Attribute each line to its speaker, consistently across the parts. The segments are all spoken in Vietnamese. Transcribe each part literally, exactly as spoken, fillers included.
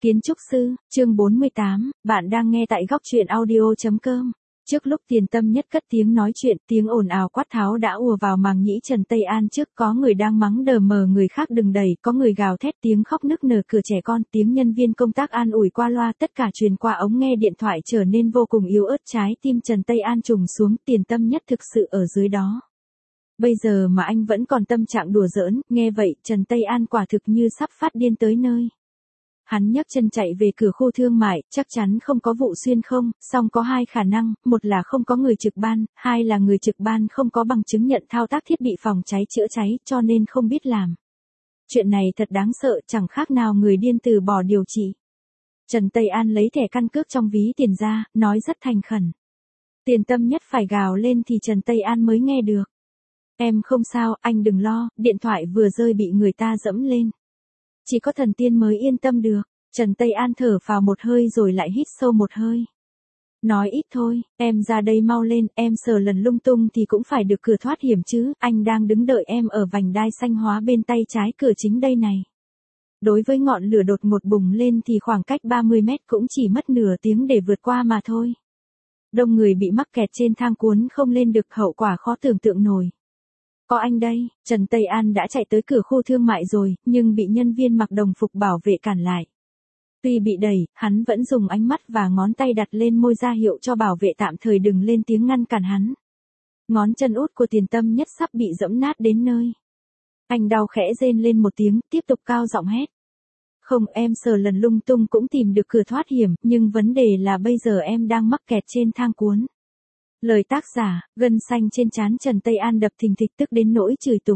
Speaker 1: Kiến trúc sư, chương bốn mươi tám, bạn đang nghe tại góc truyện audio.com. Trước lúc Tiền Tâm Nhất cất tiếng nói chuyện, tiếng ồn ào quát tháo đã ùa vào màng nhĩ Trần Tây An. Trước có người đang mắng đờ mờ người khác đừng đẩy, có người gào thét tiếng khóc nức nở cửa trẻ con, tiếng nhân viên công tác an ủi qua loa, tất cả truyền qua ống nghe điện thoại trở nên vô cùng yếu ớt. Trái tim Trần Tây An trùng xuống, Tiền Tâm Nhất thực sự ở dưới đó. Bây giờ mà anh vẫn còn tâm trạng đùa giỡn, nghe vậy Trần Tây An quả thực như sắp phát điên tới nơi. Hắn nhấc chân chạy về cửa khu thương mại, chắc chắn không có vụ xuyên không, song có hai khả năng, một là không có người trực ban, hai là người trực ban không có bằng chứng nhận thao tác thiết bị phòng cháy chữa cháy cho nên không biết làm. Chuyện này thật đáng sợ, chẳng khác nào người điên từ bỏ điều trị. Trần Tây An lấy thẻ căn cước trong ví tiền ra, nói rất thành khẩn. Tiền Tâm Nhất phải gào lên thì Trần Tây An mới nghe được. Em không sao, anh đừng lo, điện thoại vừa rơi bị người ta dẫm lên. Chỉ có thần tiên mới yên tâm được. Trần Tây An thở phào một hơi rồi lại hít sâu một hơi. Nói ít thôi, em ra đây mau lên, em sờ lần lung tung thì cũng phải được cửa thoát hiểm chứ, anh đang đứng đợi em ở vành đai xanh hóa bên tay trái cửa chính đây này. Đối với ngọn lửa đột ngột bùng lên thì khoảng cách ba mươi mét cũng chỉ mất nửa tiếng để vượt qua mà thôi. Đông người bị mắc kẹt trên thang cuốn không lên được, hậu quả khó tưởng tượng nổi. Có anh đây, Trần Tây An đã chạy tới cửa khu thương mại rồi, nhưng bị nhân viên mặc đồng phục bảo vệ cản lại. Tuy bị đẩy, hắn vẫn dùng ánh mắt và ngón tay đặt lên môi ra hiệu cho bảo vệ tạm thời đừng lên tiếng ngăn cản hắn. Ngón chân út của Tiền Tâm Nhất sắp bị giẫm nát đến nơi. Anh đau khẽ rên lên một tiếng, tiếp tục cao giọng hét. Không, em sờ lần lung tung cũng tìm được cửa thoát hiểm, nhưng vấn đề là bây giờ em đang mắc kẹt trên thang cuốn. Lời tác giả, gân xanh trên trán Trần Tây An đập thình thịch tức đến nỗi chửi tục.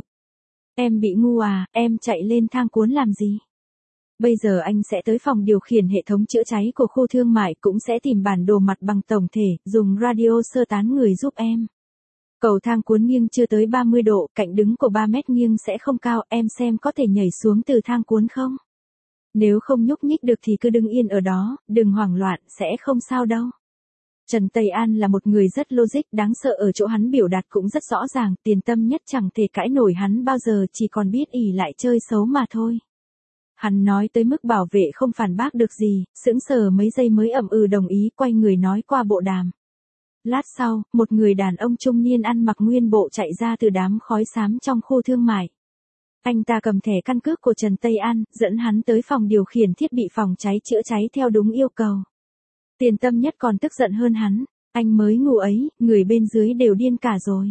Speaker 1: Em bị ngu à, em chạy lên thang cuốn làm gì? Bây giờ anh sẽ tới phòng điều khiển hệ thống chữa cháy của khu thương mại cũng sẽ tìm bản đồ mặt bằng tổng thể, dùng radio sơ tán người giúp em. Cầu thang cuốn nghiêng chưa tới ba mươi độ, cạnh đứng của ba mét nghiêng sẽ không cao, em xem có thể nhảy xuống từ thang cuốn không? Nếu không nhúc nhích được thì cứ đứng yên ở đó, đừng hoảng loạn, sẽ không sao đâu. Trần Tây An là một người rất logic, đáng sợ ở chỗ hắn biểu đạt cũng rất rõ ràng, Tiền Tâm Nhất chẳng thể cãi nổi hắn bao giờ, chỉ còn biết ỉ lại chơi xấu mà thôi. Hắn nói tới mức bảo vệ không phản bác được gì, sững sờ mấy giây mới ậm ừ đồng ý, quay người nói qua bộ đàm. Lát sau, một người đàn ông trung niên ăn mặc nguyên bộ chạy ra từ đám khói xám trong khu thương mại. Anh ta cầm thẻ căn cước của Trần Tây An, dẫn hắn tới phòng điều khiển thiết bị phòng cháy chữa cháy theo đúng yêu cầu. Tiền Tâm Nhất còn tức giận hơn hắn, anh mới ngu ấy, người bên dưới đều điên cả rồi.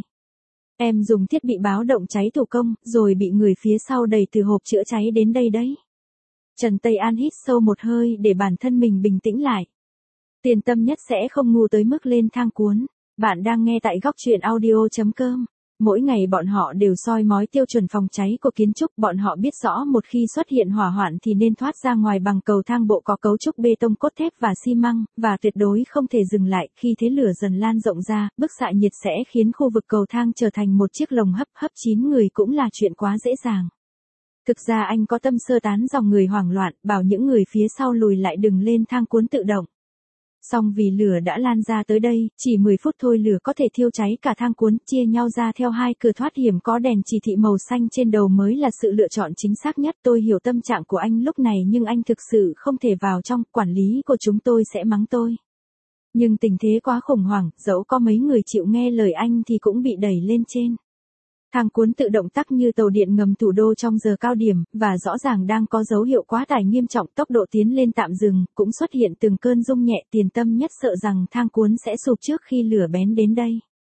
Speaker 1: Em dùng thiết bị báo động cháy thủ công, rồi bị người phía sau đẩy từ hộp chữa cháy đến đây đấy. Trần Tây An hít sâu một hơi để bản thân mình bình tĩnh lại. Tiền Tâm Nhất sẽ không ngu tới mức lên thang cuốn. Bạn đang nghe tại góc truyện audio.com. Mỗi ngày bọn họ đều soi mói tiêu chuẩn phòng cháy của kiến trúc, bọn họ biết rõ một khi xuất hiện hỏa hoạn thì nên thoát ra ngoài bằng cầu thang bộ có cấu trúc bê tông cốt thép và xi măng, và tuyệt đối không thể dừng lại, khi thế lửa dần lan rộng ra, bức xạ nhiệt sẽ khiến khu vực cầu thang trở thành một chiếc lồng hấp, hấp chín người cũng là chuyện quá dễ dàng. Thực ra anh có tâm sơ tán dòng người hoảng loạn, bảo những người phía sau lùi lại đừng lên thang cuốn tự động. Song vì lửa đã lan ra tới đây, chỉ mười phút thôi lửa có thể thiêu cháy cả thang cuốn, chia nhau ra theo hai cửa thoát hiểm có đèn chỉ thị màu xanh trên đầu mới là sự lựa chọn chính xác nhất. Tôi hiểu tâm trạng của anh lúc này nhưng anh thực sự không thể vào trong, quản lý của chúng tôi sẽ mắng tôi. Nhưng tình thế quá khủng hoảng, dẫu có mấy người chịu nghe lời anh thì cũng bị đẩy lên trên. Thang cuốn tự động tắc như tàu điện ngầm thủ đô trong giờ cao điểm, và rõ ràng đang có dấu hiệu quá tải nghiêm trọng, tốc độ tiến lên tạm dừng, cũng xuất hiện từng cơn rung nhẹ. Tiền Tâm Nhất sợ rằng thang cuốn sẽ sụp trước khi lửa bén đến đây.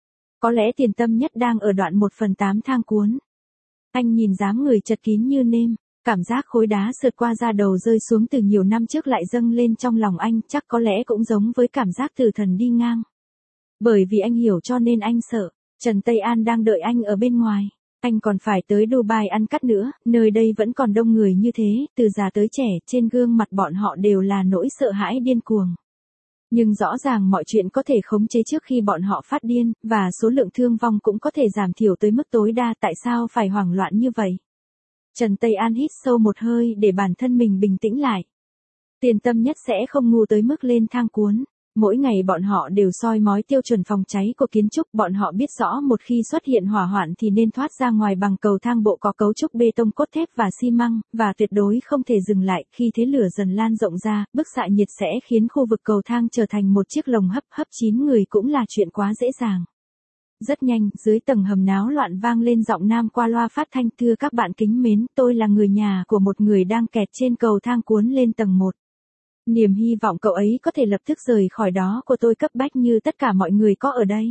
Speaker 1: Có lẽ Tiền Tâm Nhất đang ở đoạn một phần tám thang cuốn. Anh nhìn dáng người chật kín như nêm, cảm giác khối đá sượt qua da đầu rơi xuống từ nhiều năm trước lại dâng lên trong lòng anh, chắc có lẽ cũng giống với cảm giác tử thần đi ngang. Bởi vì anh hiểu cho nên anh sợ. Trần Tây An đang đợi anh ở bên ngoài. Anh còn phải tới Dubai ăn cắt nữa, nơi đây vẫn còn đông người như thế, từ già tới trẻ, trên gương mặt bọn họ đều là nỗi sợ hãi điên cuồng. Nhưng rõ ràng mọi chuyện có thể khống chế trước khi bọn họ phát điên, và số lượng thương vong cũng có thể giảm thiểu tới mức tối đa, tại sao phải hoảng loạn như vậy? Trần Tây An hít sâu một hơi để bản thân mình bình tĩnh lại. Tiền Tâm Nhất sẽ không ngu tới mức lên thang cuốn. Mỗi ngày bọn họ đều soi mói tiêu chuẩn phòng cháy của kiến trúc, bọn họ biết rõ một khi xuất hiện hỏa hoạn thì nên thoát ra ngoài bằng cầu thang bộ có cấu trúc bê tông cốt thép và xi măng, và tuyệt đối không thể dừng lại, khi thế lửa dần lan rộng ra, bức xạ nhiệt sẽ khiến khu vực cầu thang trở thành một chiếc lồng hấp, hấp chín người cũng là chuyện quá dễ dàng. Rất nhanh, dưới tầng hầm náo loạn vang lên giọng nam qua loa phát thanh: "Thưa các bạn kính mến, tôi là người nhà của một người đang kẹt trên cầu thang cuốn lên tầng một. Niềm hy vọng cậu ấy có thể lập tức rời khỏi đó của tôi cấp bách như tất cả mọi người có ở đây.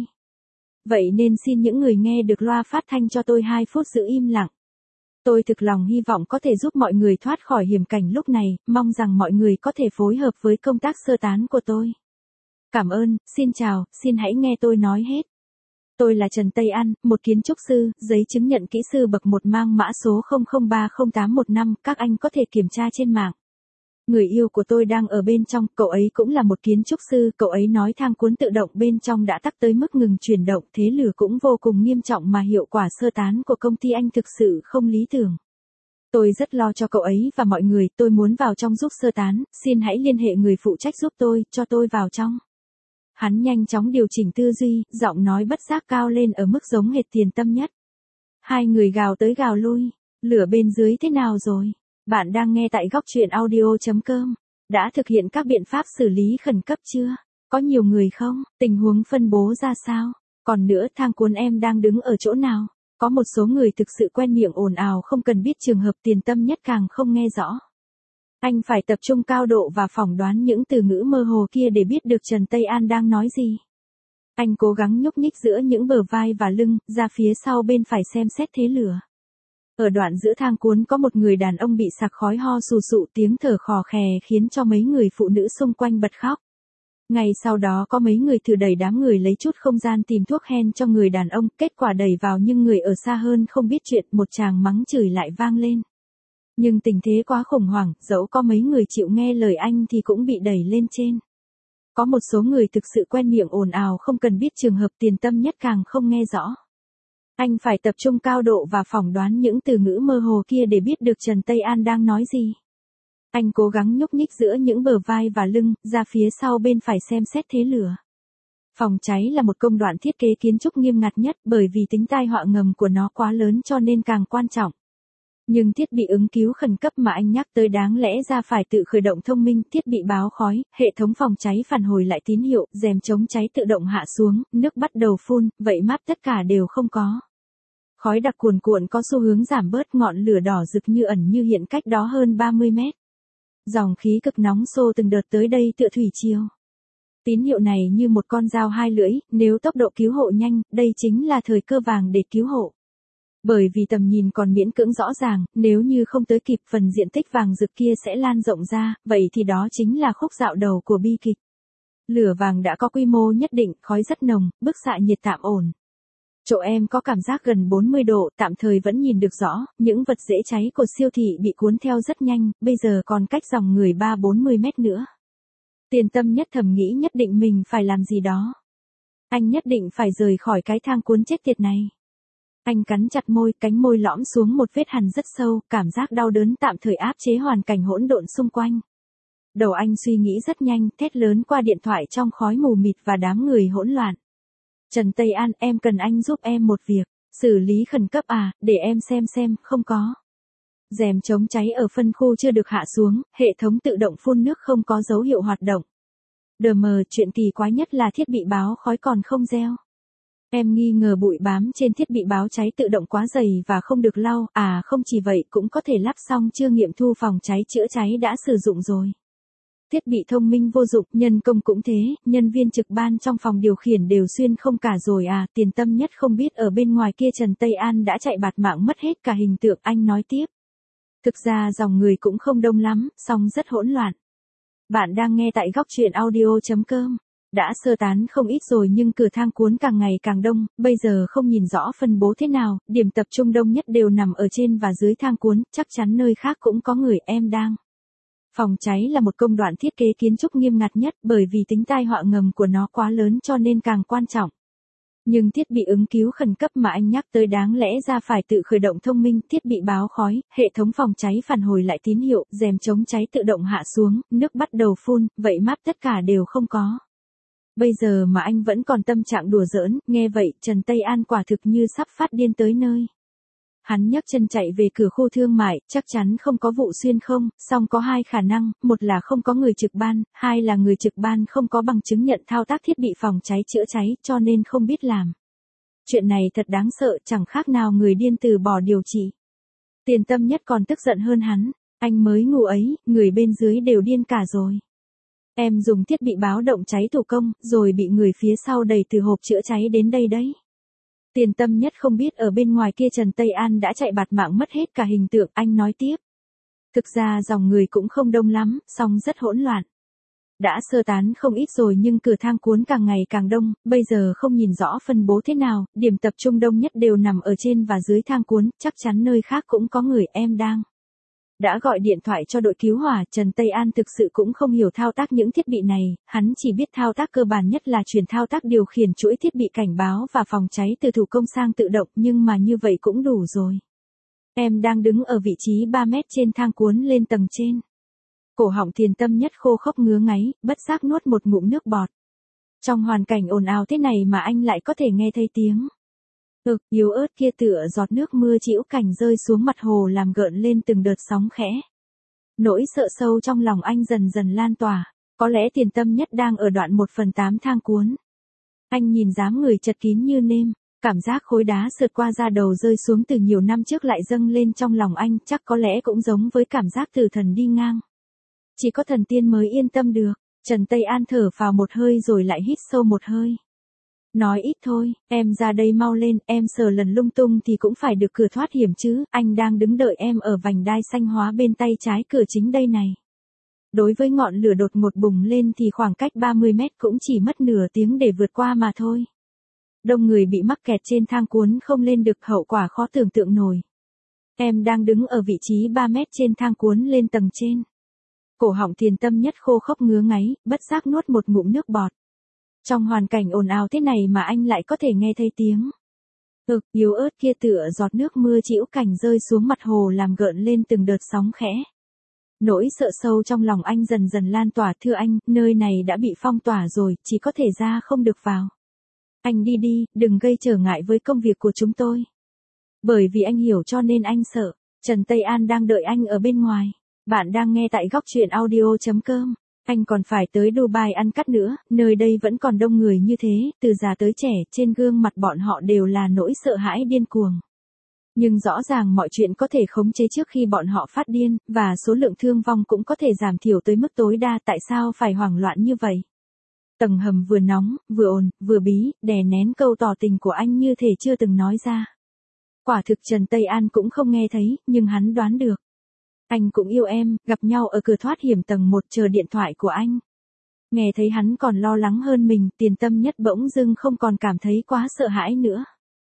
Speaker 1: Vậy nên xin những người nghe được loa phát thanh cho tôi hai phút giữ im lặng. Tôi thực lòng hy vọng có thể giúp mọi người thoát khỏi hiểm cảnh lúc này, mong rằng mọi người có thể phối hợp với công tác sơ tán của tôi. Cảm ơn, xin chào, xin hãy nghe tôi nói hết. Tôi là Trần Tây An, một kiến trúc sư, giấy chứng nhận kỹ sư bậc một mang mã số không không ba không tám một năm, các anh có thể kiểm tra trên mạng. Người yêu của tôi đang ở bên trong, cậu ấy cũng là một kiến trúc sư, cậu ấy nói thang cuốn tự động bên trong đã tắc tới mức ngừng chuyển động, thế lửa cũng vô cùng nghiêm trọng mà hiệu quả sơ tán của công ty anh thực sự không lý tưởng. Tôi rất lo cho cậu ấy và mọi người, tôi muốn vào trong giúp sơ tán, xin hãy liên hệ người phụ trách giúp tôi, cho tôi vào trong." Hắn nhanh chóng điều chỉnh tư duy, giọng nói bất giác cao lên ở mức giống hệt Tiền Tâm Nhất. Hai người gào tới gào lui, lửa bên dưới thế nào rồi? Bạn đang nghe tại góc truyện audio chấm com. Đã thực hiện các biện pháp xử lý khẩn cấp chưa? Có nhiều người không? Tình huống phân bố ra sao? Còn nữa, thang cuốn em đang đứng ở chỗ nào? Có một số người thực sự quen miệng ồn ào không cần biết, trường hợp Tiền Tâm Nhất càng không nghe rõ. Anh phải tập trung cao độ và phỏng đoán những từ ngữ mơ hồ kia để biết được Trần Tây An đang nói gì. Anh cố gắng nhúc nhích giữa những bờ vai và lưng, ra phía sau bên phải xem xét thế lửa. Ở đoạn giữa thang cuốn có một người đàn ông bị sặc khói ho sù sụ, tiếng thở khò khè khiến cho mấy người phụ nữ xung quanh bật khóc. Ngay sau đó có mấy người thử đẩy đám người lấy chút không gian tìm thuốc hen cho người đàn ông, kết quả đẩy vào nhưng người ở xa hơn không biết chuyện, một tràng mắng chửi lại vang lên. Nhưng tình thế quá khủng hoảng, dẫu có mấy người chịu nghe lời anh thì cũng bị đẩy lên trên. Có một số người thực sự quen miệng ồn ào không cần biết, trường hợp Tiền Tâm Nhất càng không nghe rõ. Anh phải tập trung cao độ và phỏng đoán những từ ngữ mơ hồ kia để biết được Trần Tây An đang nói gì. Anh cố gắng nhúc nhích giữa những bờ vai và lưng, ra phía sau bên phải xem xét thế lửa. Phòng cháy là một công đoạn thiết kế kiến trúc nghiêm ngặt nhất, bởi vì tính tai họa ngầm của nó quá lớn cho nên càng quan trọng. Nhưng thiết bị ứng cứu khẩn cấp mà anh nhắc tới đáng lẽ ra phải tự khởi động thông minh, thiết bị báo khói, hệ thống phòng cháy phản hồi lại tín hiệu, rèm chống cháy tự động hạ xuống, nước bắt đầu phun, vậy mát tất cả đều không có. Khói đặc cuồn cuộn có xu hướng giảm bớt, ngọn lửa đỏ rực như ẩn như hiện cách đó hơn ba mươi mét. Dòng khí cực nóng xô từng đợt tới đây tựa thủy triều. Tín hiệu này như một con dao hai lưỡi, nếu tốc độ cứu hộ nhanh, đây chính là thời cơ vàng để cứu hộ. Bởi vì tầm nhìn còn miễn cưỡng rõ ràng, nếu như không tới kịp, phần diện tích vàng rực kia sẽ lan rộng ra, vậy thì đó chính là khúc dạo đầu của bi kịch. Lửa vàng đã có quy mô nhất định, khói rất nồng, bức xạ nhiệt tạm ổn. Chỗ em có cảm giác gần bốn mươi độ, tạm thời vẫn nhìn được rõ, những vật dễ cháy của siêu thị bị cuốn theo rất nhanh, bây giờ còn cách dòng người ba bốn mươi mét nữa. Tiền Tâm Nhất thầm nghĩ nhất định mình phải làm gì đó. Anh nhất định phải rời khỏi cái thang cuốn chết tiệt này. Anh cắn chặt môi, cánh môi lõm xuống một vết hằn rất sâu, cảm giác đau đớn tạm thời áp chế hoàn cảnh hỗn độn xung quanh. Đầu anh suy nghĩ rất nhanh, thét lớn qua điện thoại trong khói mù mịt và đám người hỗn loạn. Trần Tây An, em cần anh giúp em một việc. Xử lý khẩn cấp à, để em xem xem, không có. Rèm chống cháy ở phân khu chưa được hạ xuống, hệ thống tự động phun nước không có dấu hiệu hoạt động. Đờ mờ, chuyện kỳ quái nhất là thiết bị báo khói còn không reo. Em nghi ngờ bụi bám trên thiết bị báo cháy tự động quá dày và không được lau, à không chỉ vậy cũng có thể lắp xong chưa nghiệm thu phòng cháy chữa cháy đã sử dụng rồi. Thiết bị thông minh vô dụng, nhân công cũng thế, nhân viên trực ban trong phòng điều khiển đều xuyên không cả rồi à, Tiền Tâm Nhất không biết ở bên ngoài kia Trần Tây An đã chạy bạt mạng mất hết cả hình tượng, anh nói tiếp. Thực ra dòng người cũng không đông lắm, song rất hỗn loạn. Bạn đang nghe tại góc truyện audio chấm com. Đã sơ tán không ít rồi nhưng cửa thang cuốn càng ngày càng đông, bây giờ không nhìn rõ phân bố thế nào, điểm tập trung đông nhất đều nằm ở trên và dưới thang cuốn, chắc chắn nơi khác cũng có người, em đang. Phòng cháy là một công đoạn thiết kế kiến trúc nghiêm ngặt nhất, bởi vì tính tai họa ngầm của nó quá lớn cho nên càng quan trọng. Nhưng thiết bị ứng cứu khẩn cấp mà anh nhắc tới đáng lẽ ra phải tự khởi động thông minh, thiết bị báo khói, hệ thống phòng cháy phản hồi lại tín hiệu, rèm chống cháy tự động hạ xuống, nước bắt đầu phun, vậy mát tất cả đều không có. Bây giờ mà anh vẫn còn tâm trạng đùa giỡn, nghe vậy Trần Tây An quả thực như sắp phát điên tới nơi. Hắn nhấc chân chạy về cửa khu thương mại, chắc chắn không có vụ xuyên không, song có hai khả năng, một là không có người trực ban, hai là người trực ban không có bằng chứng nhận thao tác thiết bị phòng cháy chữa cháy cho nên không biết làm. Chuyện này thật đáng sợ, chẳng khác nào người điên từ bỏ điều trị. Tiền Tâm Nhất còn tức giận hơn hắn, anh mới ngủ ấy, người bên dưới đều điên cả rồi. Em dùng thiết bị báo động cháy thủ công, rồi bị người phía sau đẩy từ hộp chữa cháy đến đây đấy. Tiền Tâm Nhất không biết ở bên ngoài kia Trần Tây An đã chạy bạt mạng mất hết cả hình tượng, anh nói tiếp. Thực ra dòng người cũng không đông lắm, song rất hỗn loạn. Đã sơ tán không ít rồi nhưng cửa thang cuốn càng ngày càng đông, bây giờ không nhìn rõ phân bố thế nào, điểm tập trung đông nhất đều nằm ở trên và dưới thang cuốn, chắc chắn nơi khác cũng có người. Em đang đã gọi điện thoại cho đội cứu hỏa. Trần Tây An thực sự cũng không hiểu thao tác những thiết bị này, hắn chỉ biết thao tác cơ bản nhất là chuyển thao tác điều khiển chuỗi thiết bị cảnh báo và phòng cháy từ thủ công sang tự động, nhưng mà như vậy cũng đủ rồi. Em đang đứng ở vị trí ba mét trên thang cuốn lên tầng trên. Cổ họng Tiền Tâm Nhất khô khốc ngứa ngáy, bất giác nuốt một ngụm nước bọt. Trong hoàn cảnh ồn ào thế này mà anh lại có thể nghe thấy tiếng ực yếu ớt kia tựa giọt nước mưa trĩu cảnh rơi xuống mặt hồ làm gợn lên từng đợt sóng khẽ. Nỗi sợ sâu trong lòng anh dần dần lan tỏa, có lẽ Tiền Tâm Nhất đang ở đoạn một phần tám thang cuốn. Anh nhìn dáng người chật kín như nêm, cảm giác khối đá sượt qua da đầu rơi xuống từ nhiều năm trước lại dâng lên trong lòng anh, chắc có lẽ cũng giống với cảm giác tử thần đi ngang. Chỉ có thần tiên mới yên tâm được. Trần Tây An thở vào một hơi rồi lại hít sâu một hơi. Nói ít thôi, em ra đây mau lên, em sờ lần lung tung thì cũng phải được cửa thoát hiểm chứ, anh đang đứng đợi em ở vành đai xanh hóa bên tay trái cửa chính đây này. Đối với ngọn lửa đột ngột bùng lên thì khoảng cách ba mươi mét cũng chỉ mất nửa tiếng để vượt qua mà thôi. Đông người bị mắc kẹt trên thang cuốn không lên được, hậu quả khó tưởng tượng nổi. Em đang đứng ở vị trí ba mét trên thang cuốn lên tầng trên. Cổ họng Tiền Tâm Nhất khô khốc ngứa ngáy, bất giác nuốt một ngụm nước bọt. Trong hoàn cảnh ồn ào thế này mà anh lại có thể nghe thấy tiếng ực yếu ớt kia tựa giọt nước mưa trĩu cảnh rơi xuống mặt hồ làm gợn lên từng đợt sóng khẽ. Nỗi sợ sâu trong lòng anh dần dần lan tỏa. Thưa anh, nơi này đã bị phong tỏa rồi, chỉ có thể ra không được vào. Anh đi đi, đừng gây trở ngại với công việc của chúng tôi. Bởi vì anh hiểu cho nên anh sợ. Trần Tây An đang đợi anh ở bên ngoài. Bạn đang nghe tại góc truyện audio chấm com. Anh còn phải tới Dubai ăn cắt nữa, nơi đây vẫn còn đông người như thế, từ già tới trẻ, trên gương mặt bọn họ đều là nỗi sợ hãi điên cuồng. Nhưng rõ ràng mọi chuyện có thể khống chế trước khi bọn họ phát điên, và số lượng thương vong cũng có thể giảm thiểu tới mức tối đa. Tại sao phải hoảng loạn như vậy? Tầng hầm vừa nóng, vừa ồn, vừa bí, đè nén câu tỏ tình của anh như thể chưa từng nói ra. Quả thực Trần Tây An cũng không nghe thấy, nhưng hắn đoán được. Anh cũng yêu em, gặp nhau ở cửa thoát hiểm tầng một chờ điện thoại của anh. Nghe thấy hắn còn lo lắng hơn mình, Tiền Tâm Nhất bỗng dưng không còn cảm thấy quá sợ hãi nữa.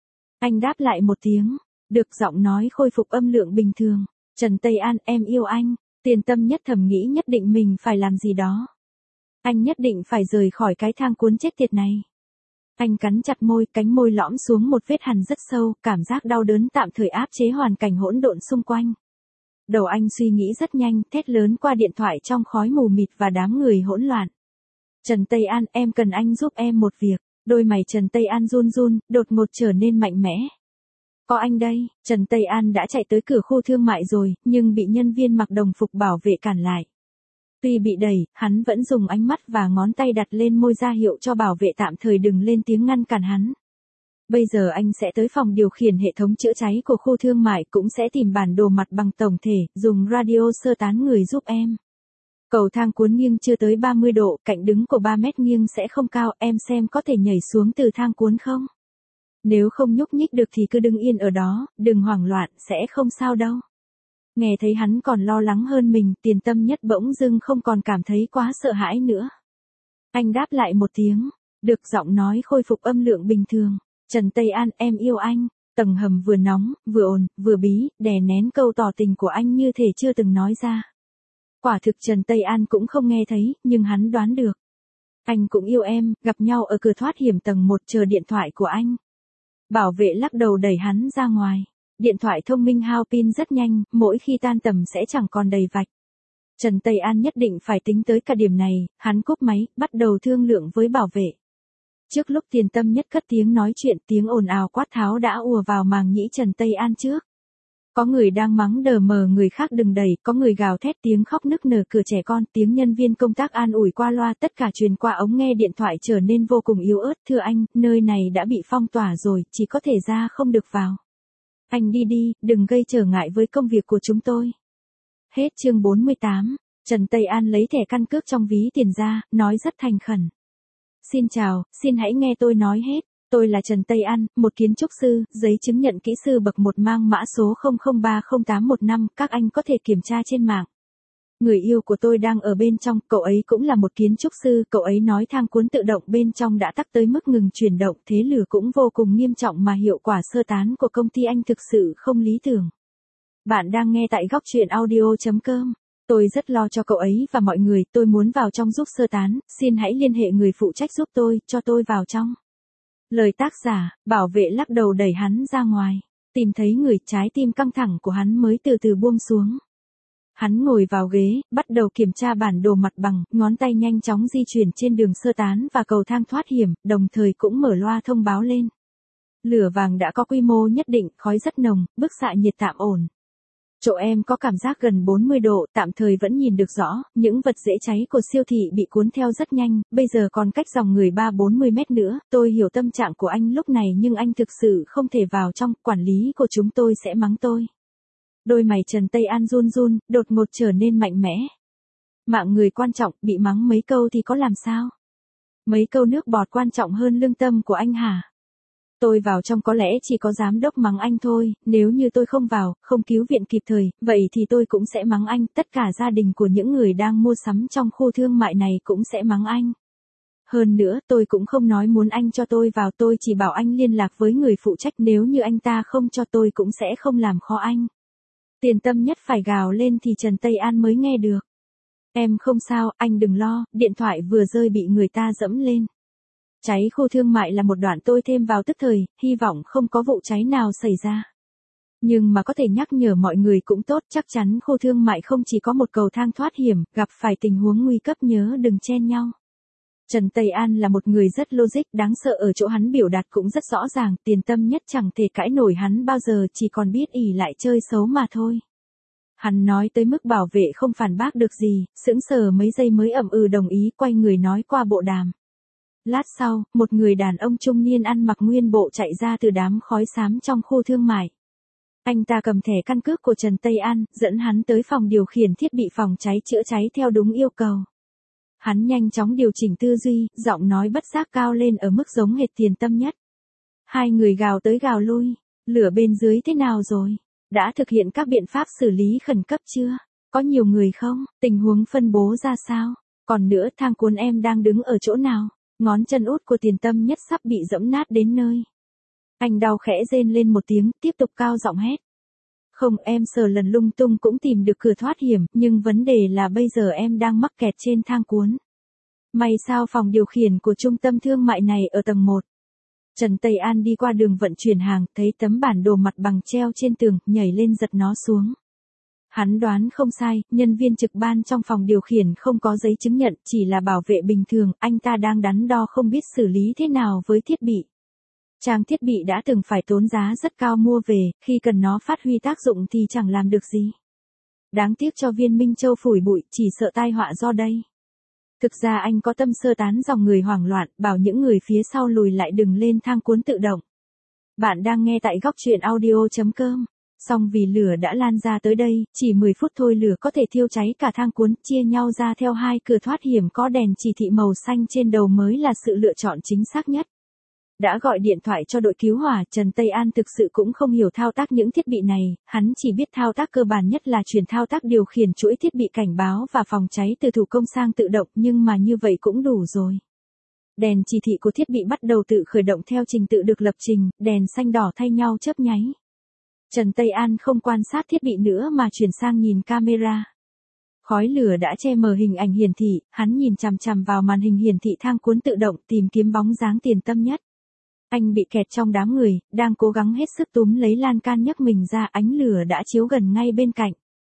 Speaker 1: Anh đáp lại một tiếng, được, giọng nói khôi phục âm lượng bình thường. Trần Tây An, em yêu anh. Tiền Tâm Nhất thầm nghĩ nhất định mình phải làm gì đó. Anh nhất định phải rời khỏi cái thang cuốn chết tiệt này. Anh cắn chặt môi, cánh môi lõm xuống một vết hằn rất sâu, cảm giác đau đớn tạm thời áp chế hoàn cảnh hỗn độn xung quanh. Đầu anh suy nghĩ rất nhanh, thét lớn qua điện thoại trong khói mù mịt và đám người hỗn loạn. Trần Tây An, em cần anh giúp em một việc. Đôi mày Trần Tây An run run, đột ngột trở nên mạnh mẽ. Có anh đây. Trần Tây An đã chạy tới cửa khu thương mại rồi, nhưng bị nhân viên mặc đồng phục bảo vệ cản lại. Tuy bị đẩy, hắn vẫn dùng ánh mắt và ngón tay đặt lên môi ra hiệu cho bảo vệ tạm thời đừng lên tiếng ngăn cản hắn. Bây giờ anh sẽ tới phòng điều khiển hệ thống chữa cháy của khu thương mại, cũng sẽ tìm bản đồ mặt bằng tổng thể, dùng radio sơ tán người giúp em. Cầu thang cuốn nghiêng chưa tới ba mươi độ, cạnh đứng của ba mét nghiêng sẽ không cao, em xem có thể nhảy xuống từ thang cuốn không? Nếu không nhúc nhích được thì cứ đứng yên ở đó, đừng hoảng loạn, sẽ không sao đâu. Nghe thấy hắn còn lo lắng hơn mình, Tiền Tâm Nhất bỗng dưng không còn cảm thấy quá sợ hãi nữa. Anh đáp lại một tiếng, được, giọng nói khôi phục âm lượng bình thường. Trần Tây An, em yêu anh. Tầng hầm vừa nóng, vừa ồn, vừa bí, đè nén câu tỏ tình của anh như thể chưa từng nói ra. Quả thực Trần Tây An cũng không nghe thấy, nhưng hắn đoán được. Anh cũng yêu em, gặp nhau ở cửa thoát hiểm tầng một chờ điện thoại của anh. Bảo vệ lắc đầu đẩy hắn ra ngoài. Điện thoại thông minh hao pin rất nhanh, mỗi khi tan tầm sẽ chẳng còn đầy vạch. Trần Tây An nhất định phải tính tới cả điểm này, hắn cúp máy, bắt đầu thương lượng với bảo vệ. Trước lúc Tiền Tâm Nhất cất tiếng nói chuyện, tiếng ồn ào quát tháo đã ùa vào màng nhĩ Trần Tây An trước. Có người đang mắng đờ mờ người khác đừng đẩy, có người gào thét tiếng khóc nức nở cửa trẻ con, tiếng nhân viên công tác an ủi qua loa, tất cả truyền qua ống nghe điện thoại trở nên vô cùng yếu ớt. Thưa anh, nơi này đã bị phong tỏa rồi, chỉ có thể ra không được vào. Anh đi đi, đừng gây trở ngại với công việc của chúng tôi. Hết chương bốn mươi tám, Trần Tây An lấy thẻ căn cước trong ví tiền ra, nói rất thành khẩn. Xin chào, xin hãy nghe tôi nói hết. Tôi là Trần Tây An, một kiến trúc sư, giấy chứng nhận kỹ sư bậc một mang mã số không không ba không tám một năm, các anh có thể kiểm tra trên mạng. Người yêu của tôi đang ở bên trong, cậu ấy cũng là một kiến trúc sư, cậu ấy nói thang cuốn tự động bên trong đã tắc tới mức ngừng chuyển động, thế lửa cũng vô cùng nghiêm trọng mà hiệu quả sơ tán của công ty anh thực sự không lý tưởng. Bạn đang nghe tại góc truyện audio chấm com. Tôi rất lo cho cậu ấy và mọi người, tôi muốn vào trong giúp sơ tán, xin hãy liên hệ người phụ trách giúp tôi, cho tôi vào trong. Lời tác giả, bảo vệ lắc đầu đẩy hắn ra ngoài. Tìm thấy người, trái tim căng thẳng của hắn mới từ từ buông xuống. Hắn ngồi vào ghế, bắt đầu kiểm tra bản đồ mặt bằng, ngón tay nhanh chóng di chuyển trên đường sơ tán và cầu thang thoát hiểm, đồng thời cũng mở loa thông báo lên. Lửa vàng đã có quy mô nhất định, khói rất nồng, bức xạ nhiệt tạm ổn. Chỗ em có cảm giác gần bốn mươi độ, tạm thời vẫn nhìn được rõ, những vật dễ cháy của siêu thị bị cuốn theo rất nhanh, bây giờ còn cách dòng người ba bốn mươi mét nữa, tôi hiểu tâm trạng của anh lúc này nhưng anh thực sự không thể vào trong, quản lý của chúng tôi sẽ mắng tôi. Đôi mày Trần Tây An run run, đột ngột trở nên mạnh mẽ. Mạng người quan trọng, bị mắng mấy câu thì có làm sao? Mấy câu nước bọt quan trọng hơn lương tâm của anh hả? Tôi vào trong có lẽ chỉ có giám đốc mắng anh thôi, nếu như tôi không vào, không cứu viện kịp thời, vậy thì tôi cũng sẽ mắng anh, tất cả gia đình của những người đang mua sắm trong khu thương mại này cũng sẽ mắng anh. Hơn nữa, tôi cũng không nói muốn anh cho tôi vào, tôi chỉ bảo anh liên lạc với người phụ trách, nếu như anh ta không cho tôi cũng sẽ không làm khó anh. Tiền Tâm Nhất phải gào lên thì Trần Tây An mới nghe được. Em không sao, anh đừng lo, điện thoại vừa rơi bị người ta dẫm lên. Cháy khu thương mại là một đoạn tôi thêm vào tức thời, hy vọng không có vụ cháy nào xảy ra. Nhưng mà có thể nhắc nhở mọi người cũng tốt, chắc chắn khu thương mại không chỉ có một cầu thang thoát hiểm, gặp phải tình huống nguy cấp nhớ đừng chen nhau. Trần Tây An là một người rất logic, đáng sợ ở chỗ hắn biểu đạt cũng rất rõ ràng, Tiền Tâm Nhất chẳng thể cãi nổi hắn bao giờ, chỉ còn biết ỉ lại chơi xấu mà thôi. Hắn nói tới mức bảo vệ không phản bác được gì, sững sờ mấy giây mới ậm ừ đồng ý, quay người nói qua bộ đàm. Lát sau, một người đàn ông trung niên ăn mặc nguyên bộ chạy ra từ đám khói xám trong khu thương mại. Anh ta cầm thẻ căn cước của Trần Tây An, dẫn hắn tới phòng điều khiển thiết bị phòng cháy chữa cháy theo đúng yêu cầu. Hắn nhanh chóng điều chỉnh tư duy, giọng nói bất giác cao lên ở mức giống hệt Tiền Tâm Nhất. Hai người gào tới gào lui, lửa bên dưới thế nào rồi? Đã thực hiện các biện pháp xử lý khẩn cấp chưa? Có nhiều người không? Tình huống phân bố ra sao? Còn nữa, thang cuốn em đang đứng ở chỗ nào? Ngón chân út của Tiền Tâm Nhất sắp bị giẫm nát đến nơi. Anh đau khẽ rên lên một tiếng, tiếp tục cao giọng hét. Không, em sờ lần lung tung cũng tìm được cửa thoát hiểm, nhưng vấn đề là bây giờ em đang mắc kẹt trên thang cuốn. May sao phòng điều khiển của trung tâm thương mại này ở tầng một. Trần Tây An đi qua đường vận chuyển hàng, thấy tấm bản đồ mặt bằng treo trên tường, nhảy lên giật nó xuống. Hắn đoán không sai, nhân viên trực ban trong phòng điều khiển không có giấy chứng nhận, chỉ là bảo vệ bình thường, anh ta đang đắn đo không biết xử lý thế nào với thiết bị. Trang thiết bị đã từng phải tốn giá rất cao mua về, khi cần nó phát huy tác dụng thì chẳng làm được gì. Đáng tiếc cho viên Minh Châu phủi bụi, chỉ sợ tai họa do đây. Thực ra anh có tâm sơ tán dòng người hoảng loạn, bảo những người phía sau lùi lại đừng lên thang cuốn tự động. Bạn đang nghe tại góc truyện audio chấm com. Song vì lửa đã lan ra tới đây, chỉ mười phút thôi lửa có thể thiêu cháy cả thang cuốn, chia nhau ra theo hai cửa thoát hiểm có đèn chỉ thị màu xanh trên đầu mới là sự lựa chọn chính xác nhất. Đã gọi điện thoại cho đội cứu hỏa, Trần Tây An thực sự cũng không hiểu thao tác những thiết bị này, hắn chỉ biết thao tác cơ bản nhất là chuyển thao tác điều khiển chuỗi thiết bị cảnh báo và phòng cháy từ thủ công sang tự động, nhưng mà như vậy cũng đủ rồi. Đèn chỉ thị của thiết bị bắt đầu tự khởi động theo trình tự được lập trình, đèn xanh đỏ thay nhau chớp nháy. Trần Tây An không quan sát thiết bị nữa mà chuyển sang nhìn camera. Khói lửa đã che mờ hình ảnh hiển thị, hắn nhìn chằm chằm vào màn hình hiển thị thang cuốn tự động tìm kiếm bóng dáng Tiền Tâm Nhất. Anh bị kẹt trong đám người, đang cố gắng hết sức túm lấy lan can nhấc mình ra, ánh lửa đã chiếu gần ngay bên cạnh.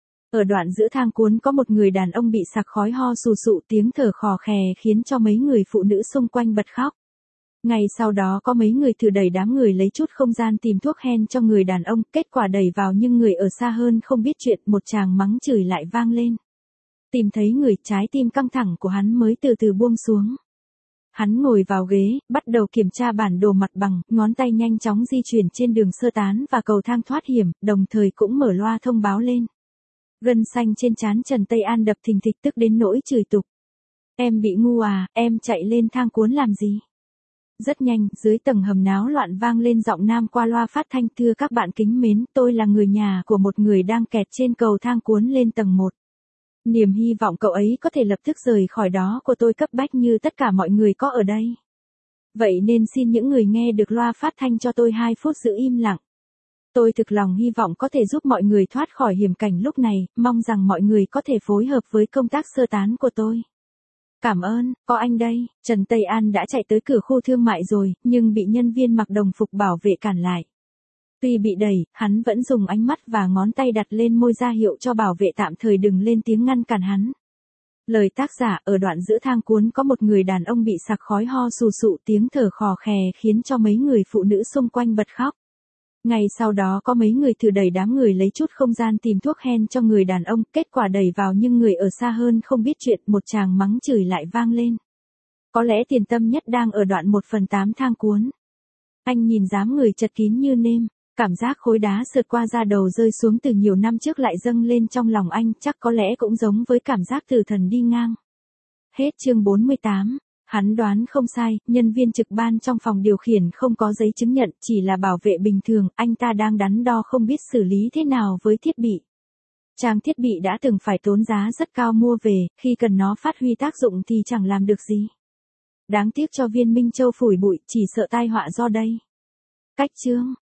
Speaker 1: Ở đoạn giữa thang cuốn có một người đàn ông bị sặc khói ho sù sụ, tiếng thở khò khè khiến cho mấy người phụ nữ xung quanh bật khóc. Ngày sau đó có mấy người thử đẩy đám người lấy chút không gian tìm thuốc hen cho người đàn ông, kết quả đẩy vào nhưng người ở xa hơn không biết chuyện, một tràng mắng chửi lại vang lên. Tìm thấy người, trái tim căng thẳng của hắn mới từ từ buông xuống. Hắn ngồi vào ghế, bắt đầu kiểm tra bản đồ mặt bằng, ngón tay nhanh chóng di chuyển trên đường sơ tán và cầu thang thoát hiểm, đồng thời cũng mở loa thông báo lên. Gân xanh trên trán Trần Tây An đập thình thịch tức đến nỗi chửi tục. Em bị ngu à, em chạy lên thang cuốn làm gì? Rất nhanh, dưới tầng hầm náo loạn vang lên giọng nam qua loa phát thanh, thưa các bạn kính mến, tôi là người nhà của một người đang kẹt trên cầu thang cuốn lên tầng một. Niềm hy vọng cậu ấy có thể lập tức rời khỏi đó của tôi cấp bách như tất cả mọi người có ở đây. Vậy nên xin những người nghe được loa phát thanh cho tôi hai phút giữ im lặng. Tôi thực lòng hy vọng có thể giúp mọi người thoát khỏi hiểm cảnh lúc này, mong rằng mọi người có thể phối hợp với công tác sơ tán của tôi. Cảm ơn, có anh đây. Trần Tây An đã chạy tới cửa khu thương mại rồi, nhưng bị nhân viên mặc đồng phục bảo vệ cản lại. Tuy bị đẩy, hắn vẫn dùng ánh mắt và ngón tay đặt lên môi ra hiệu cho bảo vệ tạm thời đừng lên tiếng ngăn cản hắn. Lời tác giả, ở đoạn giữa thang cuốn có một người đàn ông bị sặc khói ho sù sụ, tiếng thở khò khè khiến cho mấy người phụ nữ xung quanh bật khóc. Ngày sau đó có mấy người thử đẩy đám người lấy chút không gian tìm thuốc hen cho người đàn ông, kết quả đẩy vào nhưng người ở xa hơn không biết chuyện, một tràng mắng chửi lại vang lên. Có lẽ tiền tâm nhất đang ở đoạn một phần tám thang cuốn. Anh nhìn dáng người chật kín như nêm, cảm giác khối đá sượt qua da đầu rơi xuống từ nhiều năm trước lại dâng lên trong lòng anh, chắc có lẽ cũng giống với cảm giác tử thần đi ngang. Hết chương bốn mươi tám. Hắn đoán không sai, nhân viên trực ban trong phòng điều khiển không có giấy chứng nhận, chỉ là bảo vệ bình thường, anh ta đang đắn đo không biết xử lý thế nào với thiết bị. Trang thiết bị đã từng phải tốn giá rất cao mua về, khi cần nó phát huy tác dụng thì chẳng làm được gì. Đáng tiếc cho viên Minh Châu phủi bụi, chỉ sợ tai họa do đây. Cách chương